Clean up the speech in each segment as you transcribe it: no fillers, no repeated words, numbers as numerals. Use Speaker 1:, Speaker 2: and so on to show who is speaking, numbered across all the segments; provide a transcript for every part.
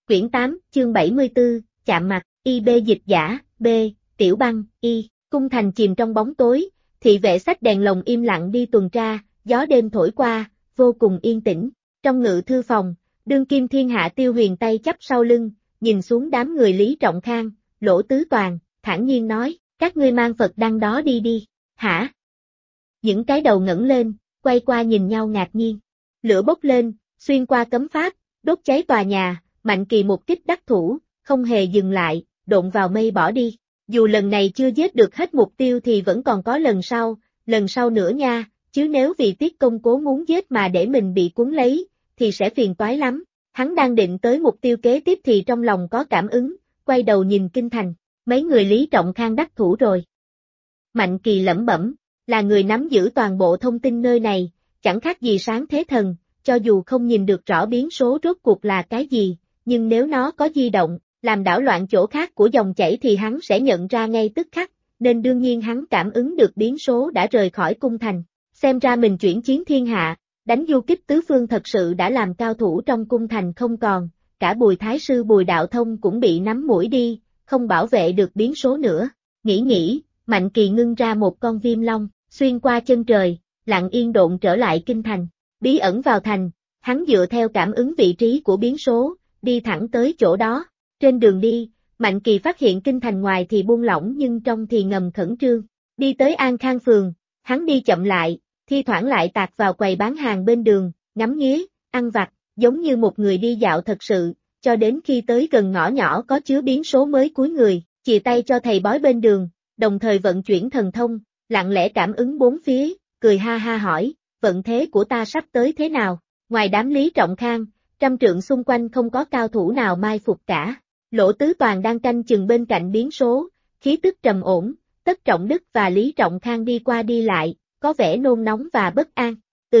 Speaker 1: Quyển 8, chương 74, chạm mặt, IB dịch giả, B, Tiểu Băng, Y, cung thành chìm trong bóng tối, thị vệ xách đèn lồng im lặng đi tuần tra, gió đêm thổi qua, vô cùng yên tĩnh. Trong ngự thư phòng, đương kim thiên hạ Tiêu Huyền tay chắp sau lưng, nhìn xuống đám người Lý Trọng Khang, Lỗ Tứ Toàn, thản nhiên nói, các ngươi mang Phật đăng đó đi đi, hả? Những cái đầu ngẩng lên, quay qua nhìn nhau ngạc nhiên. Lửa bốc lên, xuyên qua cấm pháp, đốt cháy tòa nhà, Mạnh Kỳ một kích đắc thủ, không hề dừng lại, độn vào mây bỏ đi. Dù lần này chưa giết được hết mục tiêu thì vẫn còn có lần sau nữa nha, chứ nếu vì Tiết Công cố muốn giết mà để mình bị cuốn lấy, thì sẽ phiền toái lắm. Hắn đang định tới mục tiêu kế tiếp thì trong lòng có cảm ứng, quay đầu nhìn kinh thành, mấy người Lý Trọng Khang đắc thủ rồi. Mạnh Kỳ lẩm bẩm, là người nắm giữ toàn bộ thông tin nơi này, chẳng khác gì sáng thế thần, cho dù không nhìn được rõ biến số rốt cuộc là cái gì, nhưng nếu nó có di động, làm đảo loạn chỗ khác của dòng chảy thì hắn sẽ nhận ra ngay tức khắc, nên đương nhiên hắn cảm ứng được biến số đã rời khỏi cung thành. Xem ra mình chuyển chiến thiên hạ, đánh du kích tứ phương thật sự đã làm cao thủ trong cung thành không còn, cả Bùi Thái Sư Bùi Đạo Thông cũng bị nắm mũi đi, không bảo vệ được biến số nữa. Nghĩ, Mạnh Kỳ ngưng ra một con viêm long, xuyên qua chân trời, lặng yên độn trở lại kinh thành, bí ẩn vào thành, hắn dựa theo cảm ứng vị trí của biến số, đi thẳng tới chỗ đó. Trên đường đi, Mạnh Kỳ phát hiện kinh thành ngoài thì buông lỏng nhưng trong thì ngầm khẩn trương. Đi tới An Khang phường, hắn đi chậm lại, thi thoảng lại tạt vào quầy bán hàng bên đường, ngắm nghía, ăn vặt, giống như một người đi dạo thật sự, cho đến khi tới gần ngõ nhỏ có chứa biến số mới cúi người, chìa tay cho thầy bói bên đường, đồng thời vận chuyển thần thông, lặng lẽ cảm ứng bốn phía, cười ha ha hỏi, vận thế của ta sắp tới thế nào? Ngoài đám Lý Trọng Khang, trăm trượng xung quanh không có cao thủ nào mai phục cả. Lỗ Tứ Toàn đang canh chừng bên cạnh biến số, khí tức trầm ổn, Tất Trọng Đức và Lý Trọng Khang đi qua đi lại, có vẻ nôn nóng và bất an.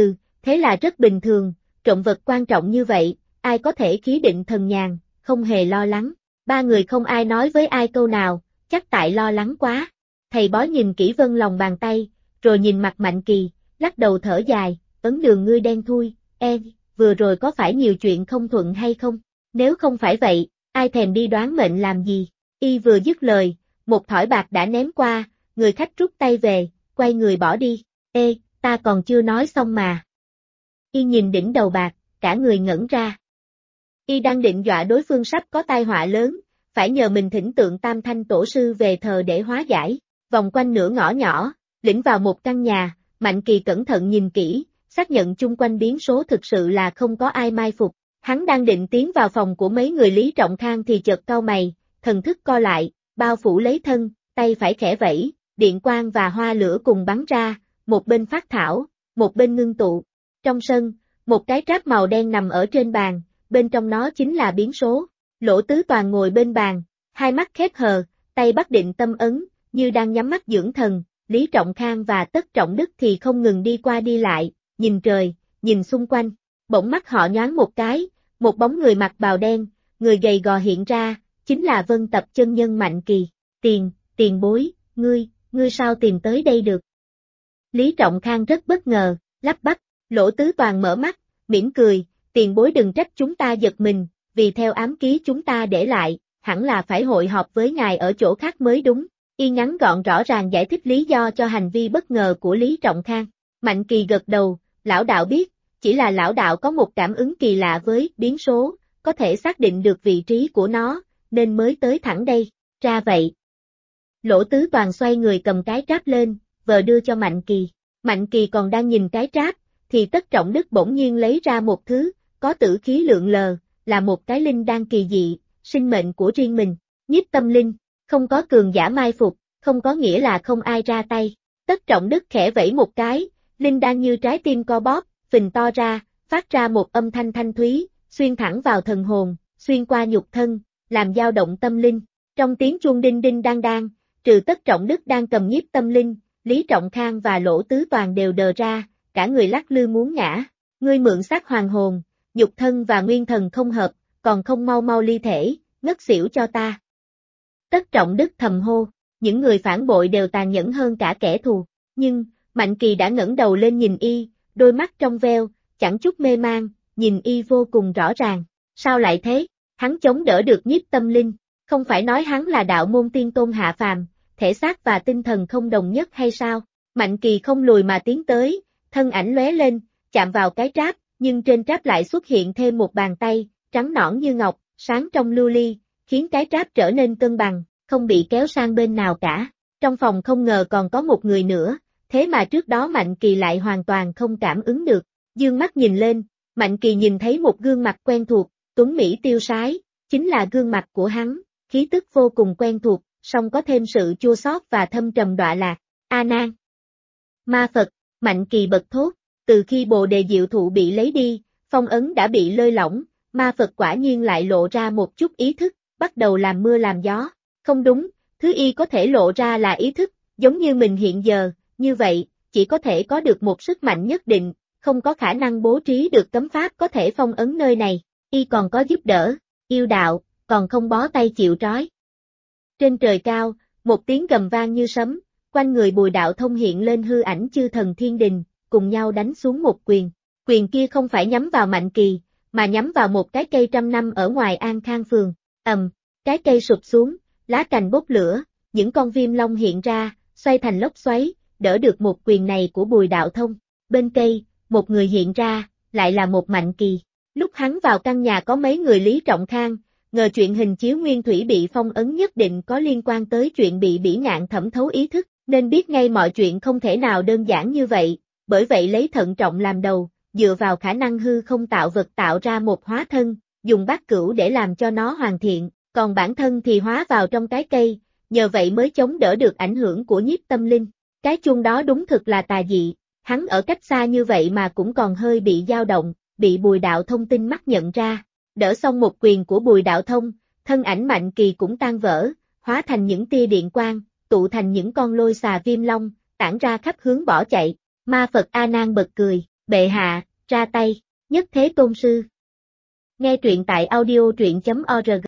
Speaker 1: Thế là rất bình thường, trộm vật quan trọng như vậy, ai có thể khí định thần nhàn, không hề lo lắng. Ba người không ai nói với ai câu nào, chắc tại lo lắng quá. Thầy bói nhìn kỹ vân lòng bàn tay, rồi nhìn mặt Mạnh Kỳ, lắc đầu thở dài, ấn đường ngươi đen thui, vừa rồi có phải nhiều chuyện không thuận hay không? Nếu không phải vậy, ai thèm đi đoán mệnh làm gì? Y vừa dứt lời, một thỏi bạc đã ném qua, người khách rút tay về, quay người bỏ đi. Ta còn chưa nói xong mà. Y nhìn đỉnh đầu bạc, cả người ngẩn ra. Y đang định dọa đối phương sắp có tai họa lớn, phải nhờ mình thỉnh tượng Tam Thanh Tổ Sư về thờ để hóa giải. Vòng quanh nửa ngõ nhỏ, lĩnh vào một căn nhà, Mạnh Kỳ cẩn thận nhìn kỹ, xác nhận chung quanh biến số thực sự là không có ai mai phục. Hắn đang định tiến vào phòng của mấy người Lý Trọng Khang thì chợt cau mày, thần thức co lại, bao phủ lấy thân, tay phải khẽ vẫy, điện quang và hoa lửa cùng bắn ra, một bên phát thảo, một bên ngưng tụ. Trong sân, một cái tráp màu đen nằm ở trên bàn, bên trong nó chính là biến số. Lỗ Tứ Toàn ngồi bên bàn, hai mắt khép hờ, tay bắt định tâm ấn, như đang nhắm mắt dưỡng thần. Lý Trọng Khang và Tất Trọng Đức thì không ngừng đi qua đi lại, nhìn trời, nhìn xung quanh. Bỗng mắt họ nhoáng một cái, một bóng người mặc bào đen, người gầy gò hiện ra, chính là Vân Tập chân nhân Mạnh Kỳ. Tiền bối, ngươi sao tìm tới đây được? Lý Trọng Khang rất bất ngờ, lắp bắp. Lỗ Tứ Toàn mở mắt, mỉm cười, tiền bối đừng trách chúng ta giật mình, vì theo ám ký chúng ta để lại, hẳn là phải hội họp với ngài ở chỗ khác mới đúng. Y ngắn gọn rõ ràng giải thích lý do cho hành vi bất ngờ của Lý Trọng Khang. Mạnh Kỳ gật đầu, lão đạo biết, chỉ là lão đạo có một cảm ứng kỳ lạ với biến số, có thể xác định được vị trí của nó, nên mới tới thẳng đây, ra vậy. Lỗ Tứ Toàn xoay người cầm cái tráp lên, vờ đưa cho Mạnh Kỳ. Mạnh Kỳ còn đang nhìn cái tráp, thì Tất Trọng Đức bỗng nhiên lấy ra một thứ, có tử khí lượn lờ, là một cái linh đan kỳ dị, sinh mệnh của riêng mình, nhiếp tâm linh, không có cường giả mai phục, không có nghĩa là không ai ra tay. Tất Trọng Đức khẽ vẫy một cái, linh đan như trái tim co bóp, phình to ra, phát ra một âm thanh thanh thúy, xuyên thẳng vào thần hồn, xuyên qua nhục thân, làm dao động tâm linh. Trong tiếng chuông đinh đinh đang đang, trừ Tất Trọng Đức đang cầm nhiếp tâm linh, Lý Trọng Khang và Lỗ Tứ Toàn đều đờ ra, cả người lắc lư muốn ngã. Ngươi mượn xác hoàng hồn, nhục thân và nguyên thần không hợp, còn không mau ly thể, ngất xỉu cho ta. Tất Trọng Đức thầm hô, những người phản bội đều tàn nhẫn hơn cả kẻ thù, nhưng, Mạnh Kỳ đã ngẩng đầu lên nhìn Y, đôi mắt trong veo, chẳng chút mê mang, nhìn Y vô cùng rõ ràng. Sao lại thế? hắn chống đỡ được Nhiếp Tâm Linh, không phải nói hắn là đạo môn tiên tôn hạ phàm, thể xác và tinh thần không đồng nhất hay sao? Mạnh Kỳ không lùi mà tiến tới, thân ảnh lóe lên, chạm vào cái tráp, nhưng trên tráp lại xuất hiện thêm một bàn tay, trắng nõn như ngọc, sáng trong lưu ly, khiến cái tráp trở nên cân bằng, không bị kéo sang bên nào cả. Trong phòng không ngờ còn có một người nữa, thế mà trước đó Mạnh Kỳ lại hoàn toàn không cảm ứng được. Dương mắt nhìn lên, Mạnh Kỳ nhìn thấy một gương mặt quen thuộc, tuấn mỹ tiêu sái, chính là gương mặt của hắn, khí tức vô cùng quen thuộc, song có thêm sự chua xót và thâm trầm đọa lạc. A Nan, Ma Phật, Mạnh Kỳ bật thốt, từ khi Bồ Đề Diệu Thụ bị lấy đi, phong ấn đã bị lơi lỏng, Ma Phật quả nhiên lại lộ ra một chút ý thức, bắt đầu làm mưa làm gió. Không đúng, thứ y có thể lộ ra là ý thức, giống như mình hiện giờ, như vậy, chỉ có thể có được một sức mạnh nhất định, không có khả năng bố trí được cấm pháp có thể phong ấn nơi này, y còn có giúp đỡ, yêu đạo, còn không bó tay chịu trói. Trên trời cao, một tiếng gầm vang như sấm, quanh người Bùi Đạo Thông hiện lên hư ảnh chư thần thiên đình, cùng nhau đánh xuống một quyền. Quyền kia không phải nhắm vào Mạnh Kỳ, mà nhắm vào một cái cây trăm năm ở ngoài An Khang phường. Cái cây sụp xuống, lá cành bốc lửa, những con viêm long hiện ra, xoay thành lốc xoáy, đỡ được một quyền này của Bùi Đạo Thông. Bên cây, một người hiện ra, lại là một Mạnh Kỳ. Lúc hắn vào căn nhà có mấy người Lý Trọng Khang, ngờ chuyện hình chiếu nguyên thủy bị phong ấn nhất định có liên quan tới chuyện bị bỉ ngạn thẩm thấu ý thức, nên biết ngay mọi chuyện không thể nào đơn giản như vậy, bởi vậy lấy thận trọng làm đầu, dựa vào khả năng hư không tạo vật tạo ra một hóa thân, dùng bát cửu để làm cho nó hoàn thiện, còn bản thân thì hóa vào trong cái cây, nhờ vậy mới chống đỡ được ảnh hưởng của Nhiếp Tâm Linh. Cái chuông đó đúng thực là tà dị, hắn ở cách xa như vậy mà cũng còn hơi bị dao động, bị Bùi Đạo Thông tinh mắt nhận ra. Đỡ xong một quyền của Bùi Đạo Thông, thân ảnh Mạnh Kỳ cũng tan vỡ, hóa thành những tia điện quang, tụ thành những con lôi xà viêm long, tản ra khắp hướng bỏ chạy. Ma Phật A Nan bật cười, bệ hạ, ra tay, nhất thế tôn sư. Nghe truyện tại audio truyện.org